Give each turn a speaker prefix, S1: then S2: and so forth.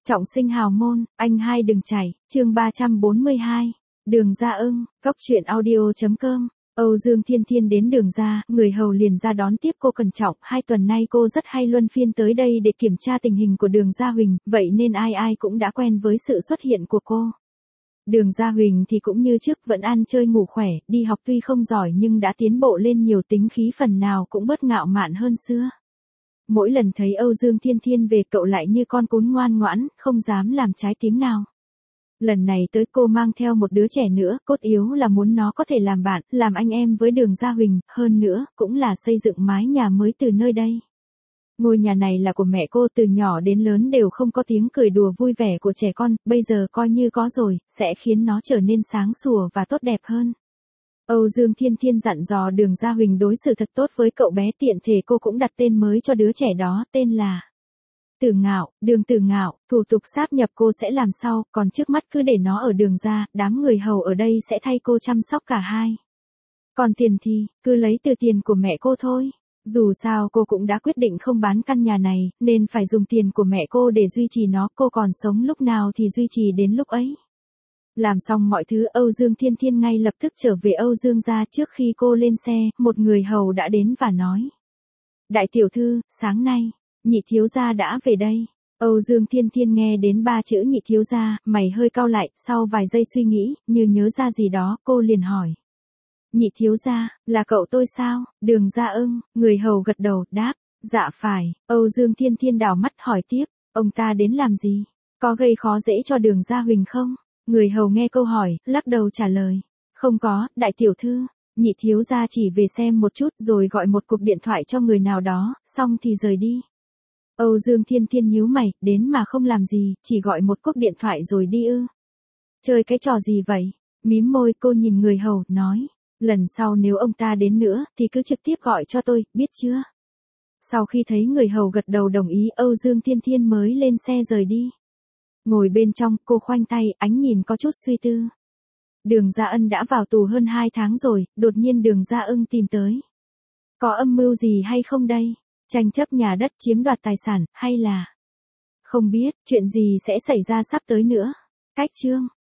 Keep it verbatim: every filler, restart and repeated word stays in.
S1: Trọng sinh hào môn, anh hai đừng chảy, chương ba trăm bốn mươi hai. Đường Gia Ưng, cốc truyện audio chấm com. Âu Dương Thiên Thiên đến Đường Gia, người hầu liền ra đón tiếp cô cẩn trọng, hai tuần nay cô rất hay luân phiên tới đây để kiểm tra tình hình của Đường Gia Huỳnh, vậy nên ai ai cũng đã quen với sự xuất hiện của cô. Đường Gia Huỳnh thì cũng như trước vẫn ăn chơi ngủ khỏe, đi học tuy không giỏi nhưng đã tiến bộ lên nhiều, tính khí phần nào cũng bớt ngạo mạn hơn xưa. Mỗi lần thấy Âu Dương Thiên Thiên về cậu lại như con cún ngoan ngoãn, không dám làm trái tiếng nào. Lần này tới cô mang theo một đứa trẻ nữa, cốt yếu là muốn nó có thể làm bạn, làm anh em với Đường Gia Huỳnh, hơn nữa, cũng là xây dựng mái nhà mới từ nơi đây. Ngôi nhà này là của mẹ cô, từ nhỏ đến lớn đều không có tiếng cười đùa vui vẻ của trẻ con, bây giờ coi như có rồi, sẽ khiến nó trở nên sáng sủa và tốt đẹp hơn. Âu Dương Thiên Thiên dặn dò Đường Gia Huỳnh đối xử thật tốt với cậu bé, tiện thể cô cũng đặt tên mới cho đứa trẻ đó, tên là Tử Ngạo, Đường Tử Ngạo. Thủ tục sáp nhập cô sẽ làm sau, còn trước mắt cứ để nó ở Đường Gia, đám người hầu ở đây sẽ thay cô chăm sóc cả hai. Còn tiền thì, cứ lấy từ tiền của mẹ cô thôi. Dù sao cô cũng đã quyết định không bán căn nhà này, nên phải dùng tiền của mẹ cô để duy trì nó, cô còn sống lúc nào thì duy trì đến lúc ấy. Làm xong mọi thứ, Âu Dương Thiên Thiên ngay lập tức trở về Âu Dương gia. Trước khi cô lên xe, một người hầu đã đến và nói: Đại tiểu thư, sáng nay, nhị thiếu gia đã về đây. Âu Dương Thiên Thiên nghe đến ba chữ nhị thiếu gia, mày hơi cau lại, sau vài giây suy nghĩ, như nhớ ra gì đó, cô liền hỏi: Nhị thiếu gia, là cậu tôi sao? Đường Gia Ưng, người hầu gật đầu, đáp: Dạ phải. Âu Dương Thiên Thiên đảo mắt hỏi tiếp: Ông ta đến làm gì? Có gây khó dễ cho Đường Gia Huỳnh không? Người hầu nghe câu hỏi, lắc đầu trả lời: Không có, đại tiểu thư. Nhị thiếu gia chỉ về xem một chút rồi gọi một cuộc điện thoại cho người nào đó, xong thì rời đi. Âu Dương Thiên Thiên nhíu mày, đến mà không làm gì, chỉ gọi một cuộc điện thoại rồi đi ư? Chơi cái trò gì vậy? Mím môi cô nhìn người hầu, nói: Lần sau nếu ông ta đến nữa, thì cứ trực tiếp gọi cho tôi, biết chưa? Sau khi thấy người hầu gật đầu đồng ý, Âu Dương Thiên Thiên mới lên xe rời đi. Ngồi bên trong, cô khoanh tay, ánh nhìn có chút suy tư. Đường Gia Ân đã vào tù hơn hai tháng rồi, đột nhiên Đường Gia Ưng tìm tới. Có âm mưu gì hay không đây? Tranh chấp nhà đất, chiếm đoạt tài sản, hay là... Không biết, chuyện gì sẽ xảy ra sắp tới nữa. Cách chương